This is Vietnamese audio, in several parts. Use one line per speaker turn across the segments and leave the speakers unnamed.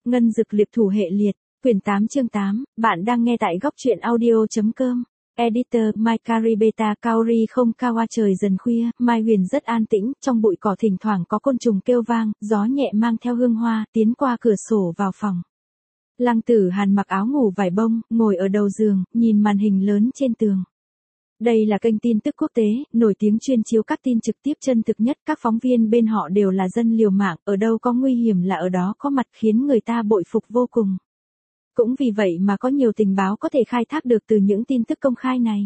Ngân dực liệp thủ hệ liệt, quyển 8 chương 8, bạn đang nghe tại góc truyện audio.com. Editor Mai Karibeta Kaori không Kawa. Trời dần khuya, Mai Huyền rất an tĩnh, trong bụi cỏ thỉnh thoảng có côn trùng kêu vang, gió nhẹ mang theo hương hoa, tiến qua cửa sổ vào phòng. Lăng Tử Hàn mặc áo ngủ vải bông, ngồi ở đầu giường, nhìn màn hình lớn trên tường. Đây là kênh tin tức quốc tế, nổi tiếng chuyên chiếu các tin trực tiếp chân thực nhất, các phóng viên bên họ đều là dân liều mạng, ở đâu có nguy hiểm là ở đó có mặt, khiến người ta bội phục vô cùng. Cũng vì vậy mà có nhiều tình báo có thể khai thác được từ những tin tức công khai này.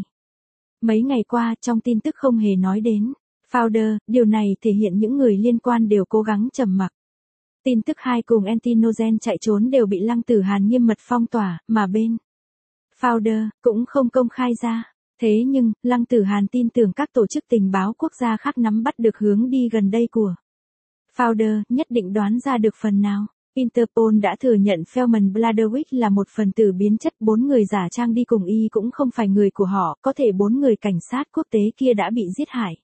Mấy ngày qua, trong tin tức không hề nói đến founder, điều này thể hiện những người liên quan đều cố gắng trầm mặc. Tin tức 2 cùng Antinogen chạy trốn đều bị Lăng Tử Hàn nghiêm mật phong tỏa, mà bên founder cũng không công khai ra. Thế nhưng, Lăng Tử Hàn tin tưởng các tổ chức tình báo quốc gia khác nắm bắt được hướng đi gần đây của founder, nhất định đoán ra được phần nào. Interpol đã thừa nhận Feldman Bladerwick là một phần tử biến chất, 4 người giả trang đi cùng y cũng không phải người của họ, có thể 4 người cảnh sát quốc tế kia đã bị giết hại.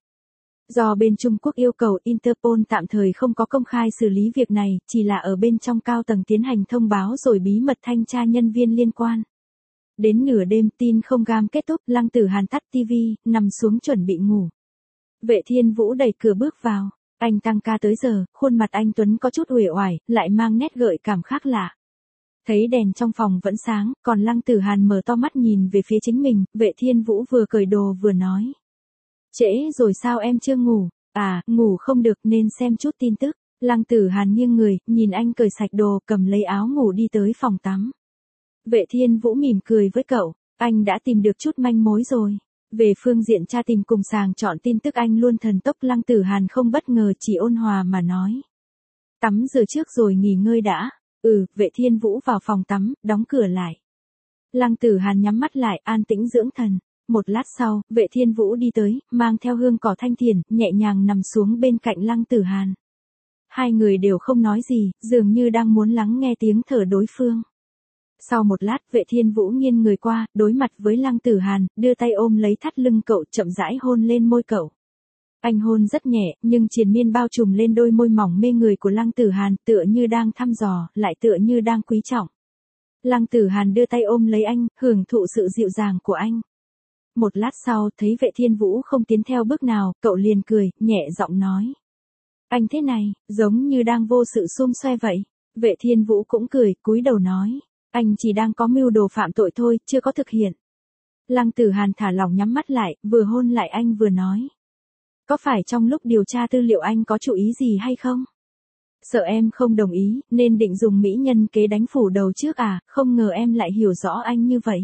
Do bên Trung Quốc yêu cầu, Interpol tạm thời không có công khai xử lý việc này, chỉ là ở bên trong cao tầng tiến hành thông báo rồi bí mật thanh tra nhân viên liên quan. Đến nửa đêm tin không gam kết thúc, Lăng Tử Hàn tắt TV, nằm xuống chuẩn bị ngủ. Vệ Thiên Vũ đẩy cửa bước vào. Anh tăng ca tới giờ, khuôn mặt anh Tuấn có chút uể oải, lại mang nét gợi cảm khác lạ. Thấy đèn trong phòng vẫn sáng, còn Lăng Tử Hàn mở to mắt nhìn về phía chính mình, Vệ Thiên Vũ vừa cởi đồ vừa nói. Trễ rồi sao em chưa ngủ? À, ngủ không được nên xem chút tin tức. Lăng Tử Hàn nghiêng người, nhìn anh cởi sạch đồ, cầm lấy áo ngủ đi tới phòng tắm. Vệ Thiên Vũ mỉm cười với cậu, anh đã tìm được chút manh mối rồi. Về phương diện tra tìm cùng sàng chọn tin tức anh luôn thần tốc. Lăng Tử Hàn không bất ngờ, chỉ ôn hòa mà nói. Tắm rửa trước rồi nghỉ ngơi đã. Vệ Thiên Vũ vào phòng tắm, đóng cửa lại. Lăng Tử Hàn nhắm mắt lại, an tĩnh dưỡng thần. Một lát sau, Vệ Thiên Vũ đi tới, mang theo hương cỏ thanh thiền, nhẹ nhàng nằm xuống bên cạnh Lăng Tử Hàn. Hai người đều không nói gì, dường như đang muốn lắng nghe tiếng thở đối phương. Sau một lát, Vệ Thiên Vũ nghiêng người qua, đối mặt với Lăng Tử Hàn, đưa tay ôm lấy thắt lưng cậu, chậm rãi hôn lên môi cậu. Anh hôn rất nhẹ, nhưng triền miên bao trùm lên đôi môi mỏng mê người của Lăng Tử Hàn, tựa như đang thăm dò, lại tựa như đang quý trọng. Lăng Tử Hàn đưa tay ôm lấy anh, hưởng thụ sự dịu dàng của anh. Một lát sau, thấy Vệ Thiên Vũ không tiến theo bước nào, cậu liền cười, nhẹ giọng nói. Anh thế này, giống như đang vô sự xum xoe vậy. Vệ Thiên Vũ cũng cười, cúi đầu nói. Anh chỉ đang có mưu đồ phạm tội thôi, chưa có thực hiện. Lăng Tử Hàn thả lỏng nhắm mắt lại, vừa hôn lại anh vừa nói. Có phải trong lúc điều tra tư liệu anh có chú ý gì hay không? Sợ em không đồng ý, nên định dùng mỹ nhân kế đánh phủ đầu trước à, không ngờ em lại hiểu rõ anh như vậy.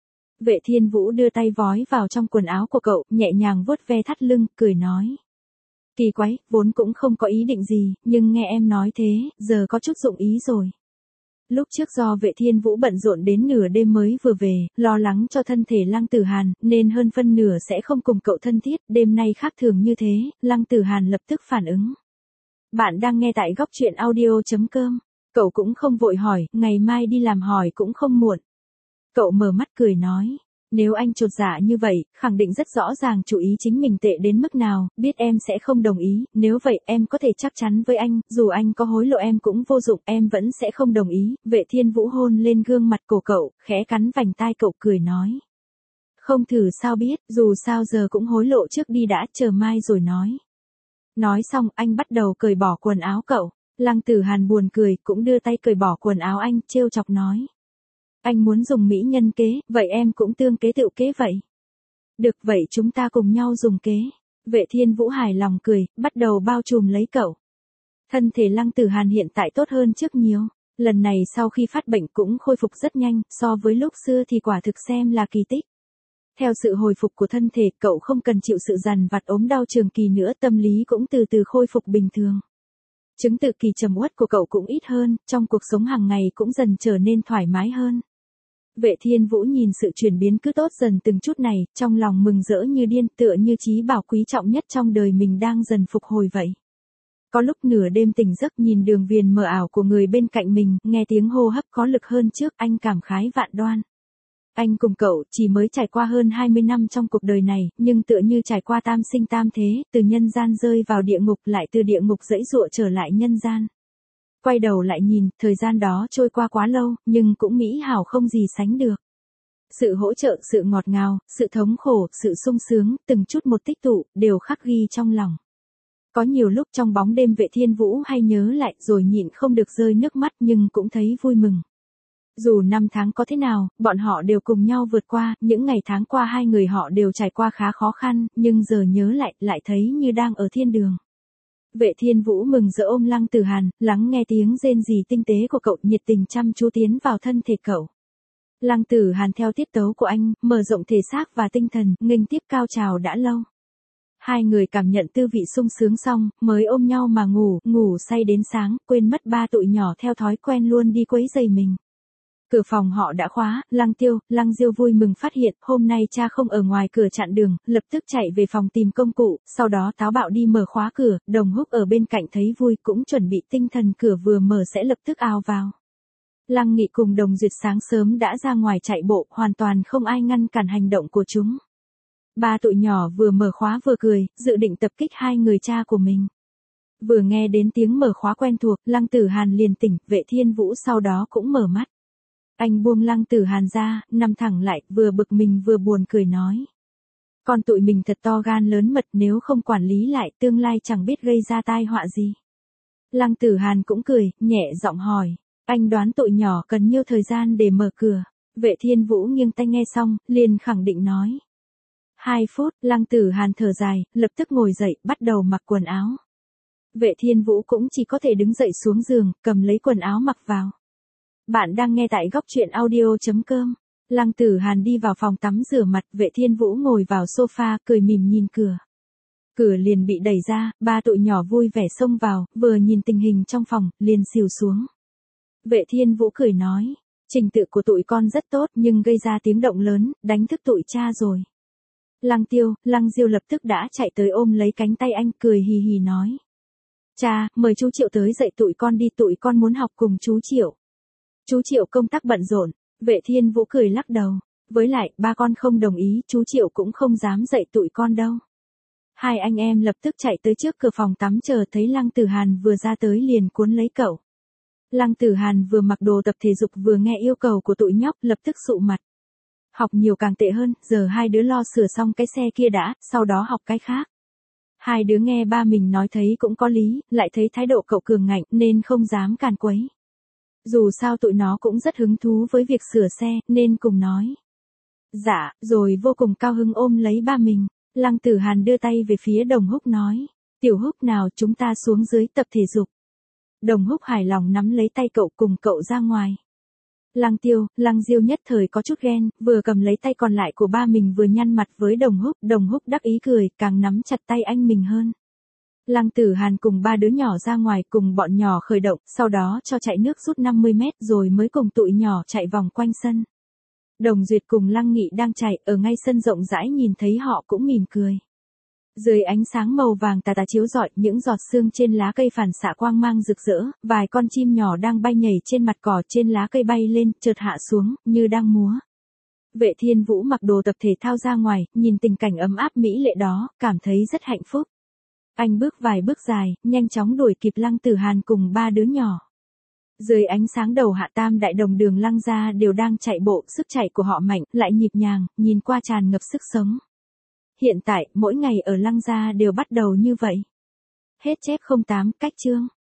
Vệ Thiên Vũ đưa tay vói vào trong quần áo của cậu, nhẹ nhàng vuốt ve thắt lưng, cười nói. Kỳ quái, vốn cũng không có ý định gì, nhưng nghe em nói thế, giờ có chút dụng ý rồi. Lúc trước do Vệ Thiên Vũ bận rộn đến nửa đêm mới vừa về, lo lắng cho thân thể Lăng Tử Hàn, nên hơn phân nửa sẽ không cùng cậu thân thiết, đêm nay khác thường như thế, Lăng Tử Hàn lập tức phản ứng. Bạn đang nghe tại góc truyện audio.com, cậu cũng không vội hỏi, ngày mai đi làm hỏi cũng không muộn. Cậu mở mắt cười nói. Nếu anh chột dạ như vậy, khẳng định rất rõ ràng chủ ý chính mình tệ đến mức nào, biết em sẽ không đồng ý, nếu vậy em có thể chắc chắn với anh, dù anh có hối lộ em cũng vô dụng, em vẫn sẽ không đồng ý. Vệ Thiên Vũ hôn lên gương mặt cổ cậu, khẽ cắn vành tai cậu cười nói. Không thử sao biết, dù sao giờ cũng hối lộ trước đi đã, chờ mai rồi nói. Nói xong, anh bắt đầu cởi bỏ quần áo cậu. Lăng Tử Hàn buồn cười, cũng đưa tay cởi bỏ quần áo anh, trêu chọc nói. Anh muốn dùng mỹ nhân kế, vậy em cũng tương kế tựu kế vậy. Được vậy chúng ta cùng nhau dùng kế. Vệ Thiên Vũ hài lòng cười, bắt đầu bao trùm lấy cậu. Thân thể Lăng Tử Hàn hiện tại tốt hơn trước nhiều. Lần này sau khi phát bệnh cũng khôi phục rất nhanh, so với lúc xưa thì quả thực xem là kỳ tích. Theo sự hồi phục của thân thể, cậu không cần chịu sự dằn vặt ốm đau trường kỳ nữa, tâm lý cũng từ từ khôi phục bình thường. Chứng tự kỳ trầm uất của cậu cũng ít hơn, trong cuộc sống hàng ngày cũng dần trở nên thoải mái hơn. Vệ Thiên Vũ nhìn sự chuyển biến cứ tốt dần từng chút này, trong lòng mừng rỡ như điên, tựa như chí bảo quý trọng nhất trong đời mình đang dần phục hồi vậy. Có lúc nửa đêm tỉnh giấc nhìn đường viền mờ ảo của người bên cạnh mình, nghe tiếng hô hấp có lực hơn trước, anh cảm khái vạn đoan. Anh cùng cậu chỉ mới trải qua hơn 20 năm trong cuộc đời này, nhưng tựa như trải qua tam sinh tam thế, từ nhân gian rơi vào địa ngục lại từ địa ngục giãy giụa trở lại nhân gian. Quay đầu lại nhìn, thời gian đó trôi qua quá lâu, nhưng cũng mỹ hảo không gì sánh được. Sự hỗ trợ, sự ngọt ngào, sự thống khổ, sự sung sướng, từng chút một tích tụ, đều khắc ghi trong lòng. Có nhiều lúc trong bóng đêm Vệ Thiên Vũ hay nhớ lại rồi nhịn không được rơi nước mắt nhưng cũng thấy vui mừng. Dù năm tháng có thế nào, bọn họ đều cùng nhau vượt qua, những ngày tháng qua hai người họ đều trải qua khá khó khăn, nhưng giờ nhớ lại thấy như đang ở thiên đường. Vệ Thiên Vũ mừng rỡ ôm Lăng Tử Hàn, lắng nghe tiếng rên rỉ tinh tế của cậu, nhiệt tình chăm chú tiến vào thân thể cậu. Lăng Tử Hàn theo tiết tấu của anh, mở rộng thể xác và tinh thần, nghênh tiếp cao trào đã lâu. Hai người cảm nhận tư vị sung sướng xong, mới ôm nhau mà ngủ say đến sáng, quên mất ba tụi nhỏ theo thói quen luôn đi quấy rầy mình. Cửa phòng họ đã khóa, Lăng Diêu vui mừng phát hiện, hôm nay cha không ở ngoài cửa chặn đường, lập tức chạy về phòng tìm công cụ, sau đó táo bạo đi mở khóa cửa, Đồng Húc ở bên cạnh thấy vui cũng chuẩn bị tinh thần cửa vừa mở sẽ lập tức ào vào. Lăng Nghị cùng Đồng Duyệt sáng sớm đã ra ngoài chạy bộ, hoàn toàn không ai ngăn cản hành động của chúng. Ba tụi nhỏ vừa mở khóa vừa cười, dự định tập kích hai người cha của mình. Vừa nghe đến tiếng mở khóa quen thuộc, Lăng Tử Hàn liền tỉnh, Vệ Thiên Vũ sau đó cũng mở mắt. Anh buông Lăng Tử Hàn ra, nằm thẳng lại, vừa bực mình vừa buồn cười nói. Con tụi mình thật to gan lớn mật, nếu không quản lý lại tương lai chẳng biết gây ra tai họa gì. Lăng Tử Hàn cũng cười, nhẹ giọng hỏi. Anh đoán tụi nhỏ cần nhiêu thời gian để mở cửa. Vệ Thiên Vũ nghiêng tai nghe xong, liền khẳng định nói. 2 phút, Lăng Tử Hàn thở dài, lập tức ngồi dậy, bắt đầu mặc quần áo. Vệ Thiên Vũ cũng chỉ có thể đứng dậy xuống giường, cầm lấy quần áo mặc vào. Bạn đang nghe tại góc truyện audio.com. Lăng Tử Hàn đi vào phòng tắm rửa mặt, Vệ Thiên Vũ ngồi vào sofa, cười mỉm nhìn cửa. Cửa liền bị đẩy ra, ba tụi nhỏ vui vẻ xông vào, vừa nhìn tình hình trong phòng, liền xìu xuống. Vệ Thiên Vũ cười nói, trình tự của tụi con rất tốt nhưng gây ra tiếng động lớn, đánh thức tụi cha rồi. Lăng Diêu lập tức đã chạy tới ôm lấy cánh tay anh, cười hì hì nói. Cha, mời chú Triệu tới dạy tụi con đi, tụi con muốn học cùng chú Triệu. Chú Triệu công tác bận rộn, Vệ Thiên Vũ cười lắc đầu. Với lại, ba con không đồng ý, chú Triệu cũng không dám dạy tụi con đâu. Hai anh em lập tức chạy tới trước cửa phòng tắm chờ thấy Lăng Tử Hàn vừa ra tới liền cuốn lấy cậu. Lăng Tử Hàn vừa mặc đồ tập thể dục vừa nghe yêu cầu của tụi nhóc, lập tức sụ mặt. Học nhiều càng tệ hơn, giờ hai đứa lo sửa xong cái xe kia đã, sau đó học cái khác. Hai đứa nghe ba mình nói thấy cũng có lý, lại thấy thái độ cậu cường ngạnh nên không dám càn quấy. Dù sao tụi nó cũng rất hứng thú với việc sửa xe, nên cùng nói. Dạ, rồi vô cùng cao hứng ôm lấy ba mình. Lăng Tử Hàn đưa tay về phía Đồng Húc nói. Tiểu Húc nào chúng ta xuống dưới tập thể dục. Đồng Húc hài lòng nắm lấy tay cậu cùng cậu ra ngoài. Lăng Diêu nhất thời có chút ghen, vừa cầm lấy tay còn lại của ba mình vừa nhăn mặt với Đồng Húc đắc ý cười, càng nắm chặt tay anh mình hơn. Lăng Tử Hàn cùng ba đứa nhỏ ra ngoài cùng bọn nhỏ khởi động, sau đó cho chạy nước rút 50 mét rồi mới cùng tụi nhỏ chạy vòng quanh sân. Đồng Duyệt cùng Lăng Nghị đang chạy ở ngay sân rộng rãi nhìn thấy họ cũng mỉm cười. Dưới ánh sáng màu vàng tà tà chiếu rọi, những giọt sương trên lá cây phản xạ quang mang rực rỡ, vài con chim nhỏ đang bay nhảy trên mặt cỏ trên lá cây bay lên, chợt hạ xuống, như đang múa. Vệ Thiên Vũ mặc đồ tập thể thao ra ngoài, nhìn tình cảnh ấm áp mỹ lệ đó, cảm thấy rất hạnh phúc. Anh bước vài bước dài, nhanh chóng đuổi kịp Lăng Tử Hàn cùng ba đứa nhỏ. Dưới ánh sáng đầu hạ tam đại đồng đường Lăng gia đều đang chạy bộ, sức chạy của họ mạnh, lại nhịp nhàng, nhìn qua tràn ngập sức sống. Hiện tại, mỗi ngày ở Lăng gia đều bắt đầu như vậy. Hết chép 08 cách chương.